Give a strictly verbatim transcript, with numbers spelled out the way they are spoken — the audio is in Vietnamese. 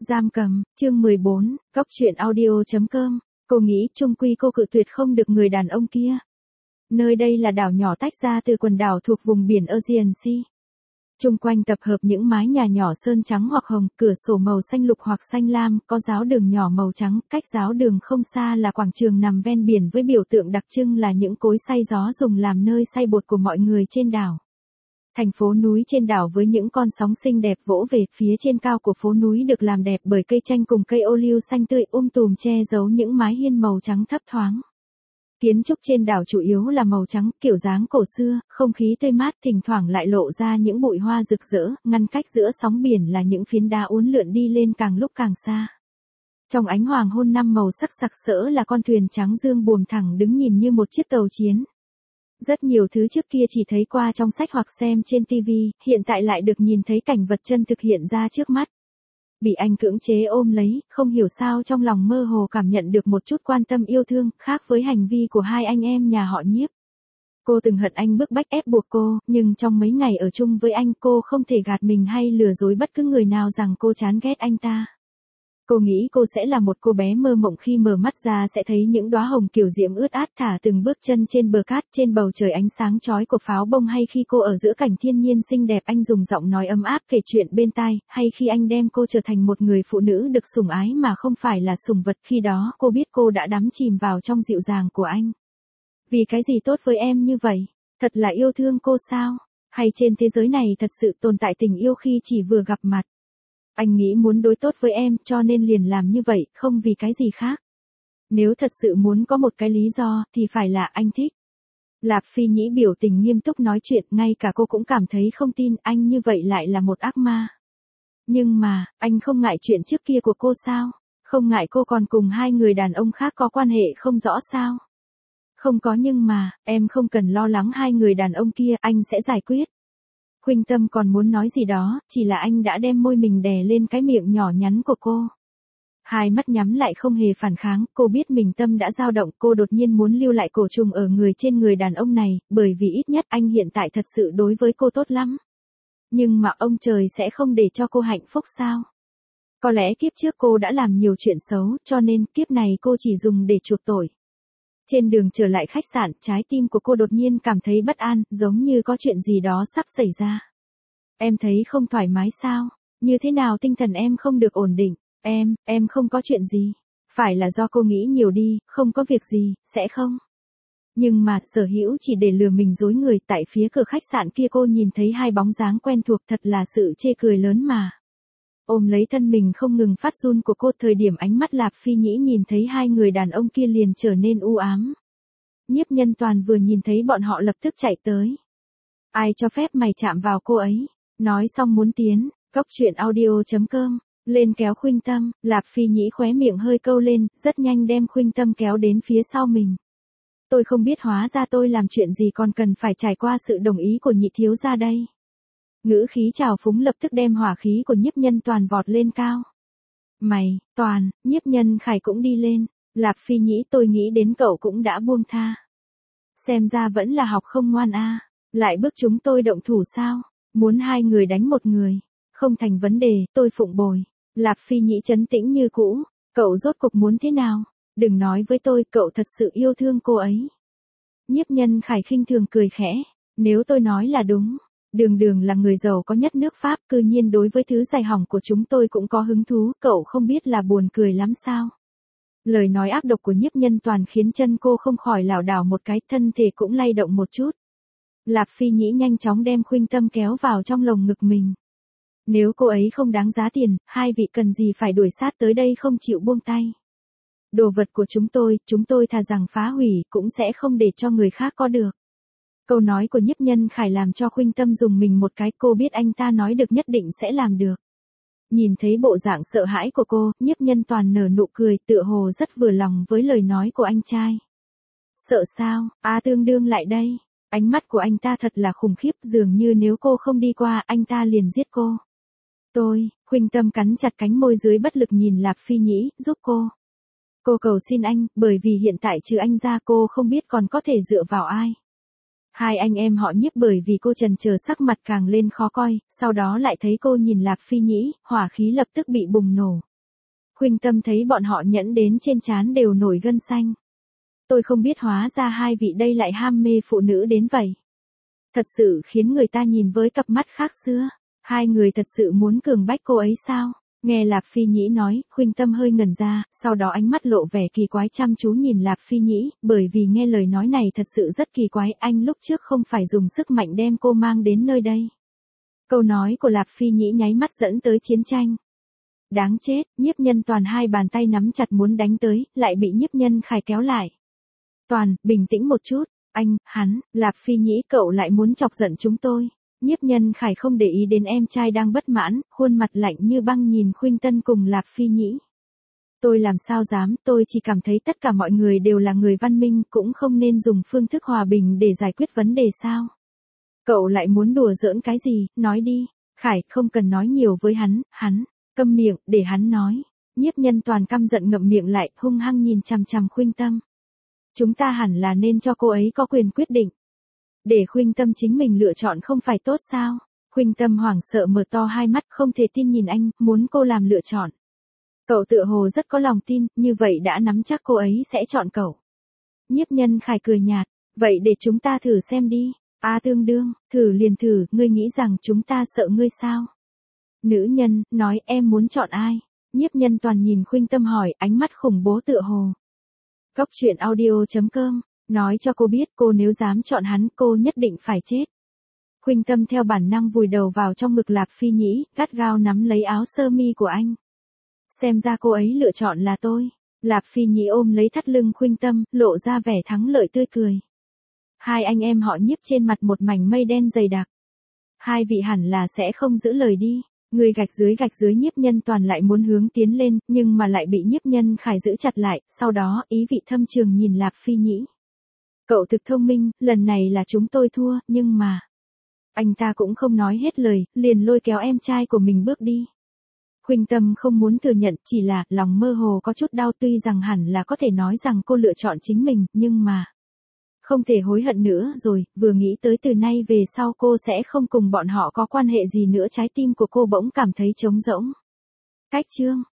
Giam cầm, chương mười bốn, Cóc truyện audio chấm com. Cô nghĩ chung quy cô cự tuyệt không được người đàn ông kia. Nơi đây là đảo nhỏ tách ra từ quần đảo thuộc vùng biển Aegean Sea. Chung quanh tập hợp những mái nhà nhỏ sơn trắng hoặc hồng, cửa sổ màu xanh lục hoặc xanh lam, có giáo đường nhỏ màu trắng, cách giáo đường không xa là quảng trường nằm ven biển với biểu tượng đặc trưng là những cối xay gió dùng làm nơi xay bột của mọi người trên đảo. Thành phố núi trên đảo với những con sóng xinh đẹp vỗ về phía trên cao của phố núi được làm đẹp bởi cây chanh cùng cây ô liu xanh tươi um tùm che giấu những mái hiên màu trắng thấp thoáng. Kiến trúc trên đảo chủ yếu là màu trắng, kiểu dáng cổ xưa, không khí tươi mát, thỉnh thoảng lại lộ ra những bụi hoa rực rỡ, ngăn cách giữa sóng biển là những phiến đá uốn lượn đi lên càng lúc càng xa. Trong ánh hoàng hôn năm màu sắc sặc sỡ là con thuyền trắng dương buồm thẳng đứng nhìn như một chiếc tàu chiến. Rất nhiều thứ trước kia chỉ thấy qua trong sách hoặc xem trên ti vi, hiện tại lại được nhìn thấy cảnh vật chân thực hiện ra trước mắt. Bị anh cưỡng chế ôm lấy, không hiểu sao trong lòng mơ hồ cảm nhận được một chút quan tâm yêu thương, khác với hành vi của hai anh em nhà họ Nhiếp. Cô từng hận anh bức bách ép buộc cô, nhưng trong mấy ngày ở chung với anh cô không thể gạt mình hay lừa dối bất cứ người nào rằng cô chán ghét anh ta. Cô nghĩ cô sẽ là một cô bé mơ mộng khi mở mắt ra sẽ thấy những đóa hồng kiều diễm ướt át thả từng bước chân trên bờ cát trên bầu trời ánh sáng chói của pháo bông, hay khi cô ở giữa cảnh thiên nhiên xinh đẹp anh dùng giọng nói ấm áp kể chuyện bên tai, hay khi anh đem cô trở thành một người phụ nữ được sủng ái mà không phải là sủng vật. Khi đó cô biết cô đã đắm chìm vào trong dịu dàng của anh. Vì cái gì tốt với em như vậy? Thật là yêu thương cô sao? Hay trên thế giới này thật sự tồn tại tình yêu khi chỉ vừa gặp mặt? Anh nghĩ muốn đối tốt với em cho nên liền làm như vậy, không vì cái gì khác. Nếu thật sự muốn có một cái lý do thì phải là anh thích. Lạp Phi Nhĩ biểu tình nghiêm túc nói chuyện, ngay cả cô cũng cảm thấy không tin anh như vậy lại là một ác ma. Nhưng mà, anh không ngại chuyện trước kia của cô sao? Không ngại cô còn cùng hai người đàn ông khác có quan hệ không rõ sao? Không có nhưng mà, em không cần lo lắng hai người đàn ông kia, anh sẽ giải quyết. Khuynh Tâm còn muốn nói gì đó, chỉ là anh đã đem môi mình đè lên cái miệng nhỏ nhắn của cô. Hai mắt nhắm lại không hề phản kháng, cô biết mình tâm đã dao động, cô đột nhiên muốn lưu lại cổ trùng ở người trên người đàn ông này, bởi vì ít nhất anh hiện tại thật sự đối với cô tốt lắm. Nhưng mà ông trời sẽ không để cho cô hạnh phúc sao? Có lẽ kiếp trước cô đã làm nhiều chuyện xấu, cho nên kiếp này cô chỉ dùng để chuộc tội. Trên đường trở lại khách sạn, trái tim của cô đột nhiên cảm thấy bất an, giống như có chuyện gì đó sắp xảy ra. Em thấy không thoải mái sao? Như thế nào tinh thần em không được ổn định? Em, em không có chuyện gì. Phải là do cô nghĩ nhiều đi, không có việc gì, sẽ không? Nhưng mà, Sở Hữu chỉ để lừa mình dối người, tại phía cửa khách sạn kia cô nhìn thấy hai bóng dáng quen thuộc, thật là sự chê cười lớn mà. Ôm lấy thân mình không ngừng phát run của cô, thời điểm ánh mắt Lạp Phi Nhĩ nhìn thấy hai người đàn ông kia liền trở nên u ám. Nhiếp Nhân Toàn vừa nhìn thấy bọn họ lập tức chạy tới. Ai cho phép mày chạm vào cô ấy? Nói xong muốn tiến, Cóc truyện audio chấm com, lên kéo Khuynh Tâm, Lạp Phi Nhĩ khóe miệng hơi câu lên, rất nhanh đem Khuynh Tâm kéo đến phía sau mình. Tôi không biết hóa ra tôi làm chuyện gì còn cần phải trải qua sự đồng ý của nhị thiếu gia đây. Ngữ khí trào phúng lập tức đem hỏa khí của Nhiếp Nhân Toàn vọt lên cao. Mày, Toàn, Nhiếp Nhân Khải cũng đi lên. Lạp Phi Nhĩ, tôi nghĩ đến cậu cũng đã buông tha. Xem ra vẫn là học không ngoan a. À. Lại bức chúng tôi động thủ sao? Muốn hai người đánh một người. Không thành vấn đề, tôi phụng bồi. Lạp Phi Nhĩ trấn tĩnh như cũ. Cậu rốt cục muốn thế nào? Đừng nói với tôi, cậu thật sự yêu thương cô ấy. Nhiếp Nhân Khải khinh thường cười khẽ. Nếu tôi nói là đúng. Đường Đường là người giàu có nhất nước Pháp, cư nhiên đối với thứ dài hỏng của chúng tôi cũng có hứng thú, cậu không biết là buồn cười lắm sao? Lời nói ác độc của Nhiếp Nhân Toàn khiến chân cô không khỏi lảo đảo một cái, thân thể cũng lay động một chút. Lạp Phi Nhĩ nhanh chóng đem Khuynh Tâm kéo vào trong lồng ngực mình. Nếu cô ấy không đáng giá tiền, hai vị cần gì phải đuổi sát tới đây không chịu buông tay. Đồ vật của chúng tôi, chúng tôi thà rằng phá hủy, cũng sẽ không để cho người khác có được. Câu nói của Nhiếp Nhân Khải làm cho Khuynh Tâm dùng mình một cái, cô biết anh ta nói được nhất định sẽ làm được. Nhìn thấy bộ dạng sợ hãi của cô, Nhiếp Nhân Toàn nở nụ cười, tựa hồ rất vừa lòng với lời nói của anh trai. Sợ sao? A Tương Đương lại đây. Ánh mắt của anh ta thật là khủng khiếp, dường như nếu cô không đi qua, anh ta liền giết cô. Tôi, Khuynh Tâm cắn chặt cánh môi dưới bất lực nhìn Lạp Phi Nhĩ, giúp cô. Cô cầu xin anh, bởi vì hiện tại trừ anh ra cô không biết còn có thể dựa vào ai. Hai anh em họ Nhiếp bởi vì cô trần chờ sắc mặt càng lên khó coi, sau đó lại thấy cô nhìn Lạp Phi Nhĩ, hỏa khí lập tức bị bùng nổ. Khuynh Tâm thấy bọn họ nhẫn đến trên trán đều nổi gân xanh. Tôi không biết hóa ra hai vị đây lại ham mê phụ nữ đến vậy. Thật sự khiến người ta nhìn với cặp mắt khác xưa. Hai người thật sự muốn cường bách cô ấy sao? Nghe Lạp Phi Nhĩ nói, Khuynh Tâm hơi ngẩn ra, sau đó ánh mắt lộ vẻ kỳ quái chăm chú nhìn Lạp Phi Nhĩ, bởi vì nghe lời nói này thật sự rất kỳ quái, anh lúc trước không phải dùng sức mạnh đem cô mang đến nơi đây. Câu nói của Lạp Phi Nhĩ nháy mắt dẫn tới chiến tranh. Đáng chết, Nhiếp Nhân Toàn hai bàn tay nắm chặt muốn đánh tới, lại bị Nhiếp Nhân Khải kéo lại. Toàn, bình tĩnh một chút, anh, hắn, Lạp Phi Nhĩ cậu lại muốn chọc giận chúng tôi. Nhiếp Nhân Khải không để ý đến em trai đang bất mãn, khuôn mặt lạnh như băng nhìn Khuynh Tân cùng Lạp Phi Nhĩ. Tôi làm sao dám, tôi chỉ cảm thấy tất cả mọi người đều là người văn minh, cũng không nên dùng phương thức hòa bình để giải quyết vấn đề sao. Cậu lại muốn đùa giỡn cái gì, nói đi. Khải, không cần nói nhiều với hắn, hắn, câm miệng, để hắn nói. Nhiếp Nhân Toàn căm giận ngậm miệng lại, hung hăng nhìn chằm chằm Khuynh Tâm. Chúng ta hẳn là nên cho cô ấy có quyền quyết định. Để Khuynh Tâm chính mình lựa chọn không phải tốt sao? Khuynh Tâm hoảng sợ mở to hai mắt không thể tin nhìn anh, muốn cô làm lựa chọn. Cậu tựa hồ rất có lòng tin, như vậy đã nắm chắc cô ấy sẽ chọn cậu. Nhiếp Nhân Khải cười nhạt, vậy để chúng ta thử xem đi. A tương đương, thử liền thử, ngươi nghĩ rằng chúng ta sợ ngươi sao? Nữ nhân, nói em muốn chọn ai? Nhiếp Nhân Toàn nhìn Khuynh Tâm hỏi, ánh mắt khủng bố tựa hồ. Góc truyện audio chấm com, nói cho cô biết cô nếu dám chọn hắn cô nhất định phải chết. Khuynh Tâm theo bản năng vùi đầu vào trong ngực Lạp Phi Nhĩ, gắt gao nắm lấy áo sơ mi của anh. Xem ra cô ấy lựa chọn là tôi. Lạp Phi Nhĩ ôm lấy thắt lưng Khuynh Tâm, lộ ra vẻ thắng lợi tươi cười. Hai anh em họ Nhiếp trên mặt một mảnh mây đen dày đặc. Hai vị hẳn là sẽ không giữ lời đi. Người gạch dưới gạch dưới Nhiếp Nhân Toàn lại muốn hướng tiến lên, nhưng mà lại bị Nhiếp Nhân Khải giữ chặt lại, sau đó ý vị thâm trường nhìn Lạp Phi Nhĩ. Cậu thực thông minh, lần này là chúng tôi thua, nhưng mà... Anh ta cũng không nói hết lời, liền lôi kéo em trai của mình bước đi. Khuynh Tâm không muốn thừa nhận, chỉ là lòng mơ hồ có chút đau, tuy rằng hẳn là có thể nói rằng cô lựa chọn chính mình, nhưng mà... Không thể hối hận nữa rồi, vừa nghĩ tới từ nay về sau cô sẽ không cùng bọn họ có quan hệ gì nữa, trái tim của cô bỗng cảm thấy trống rỗng. Cách chương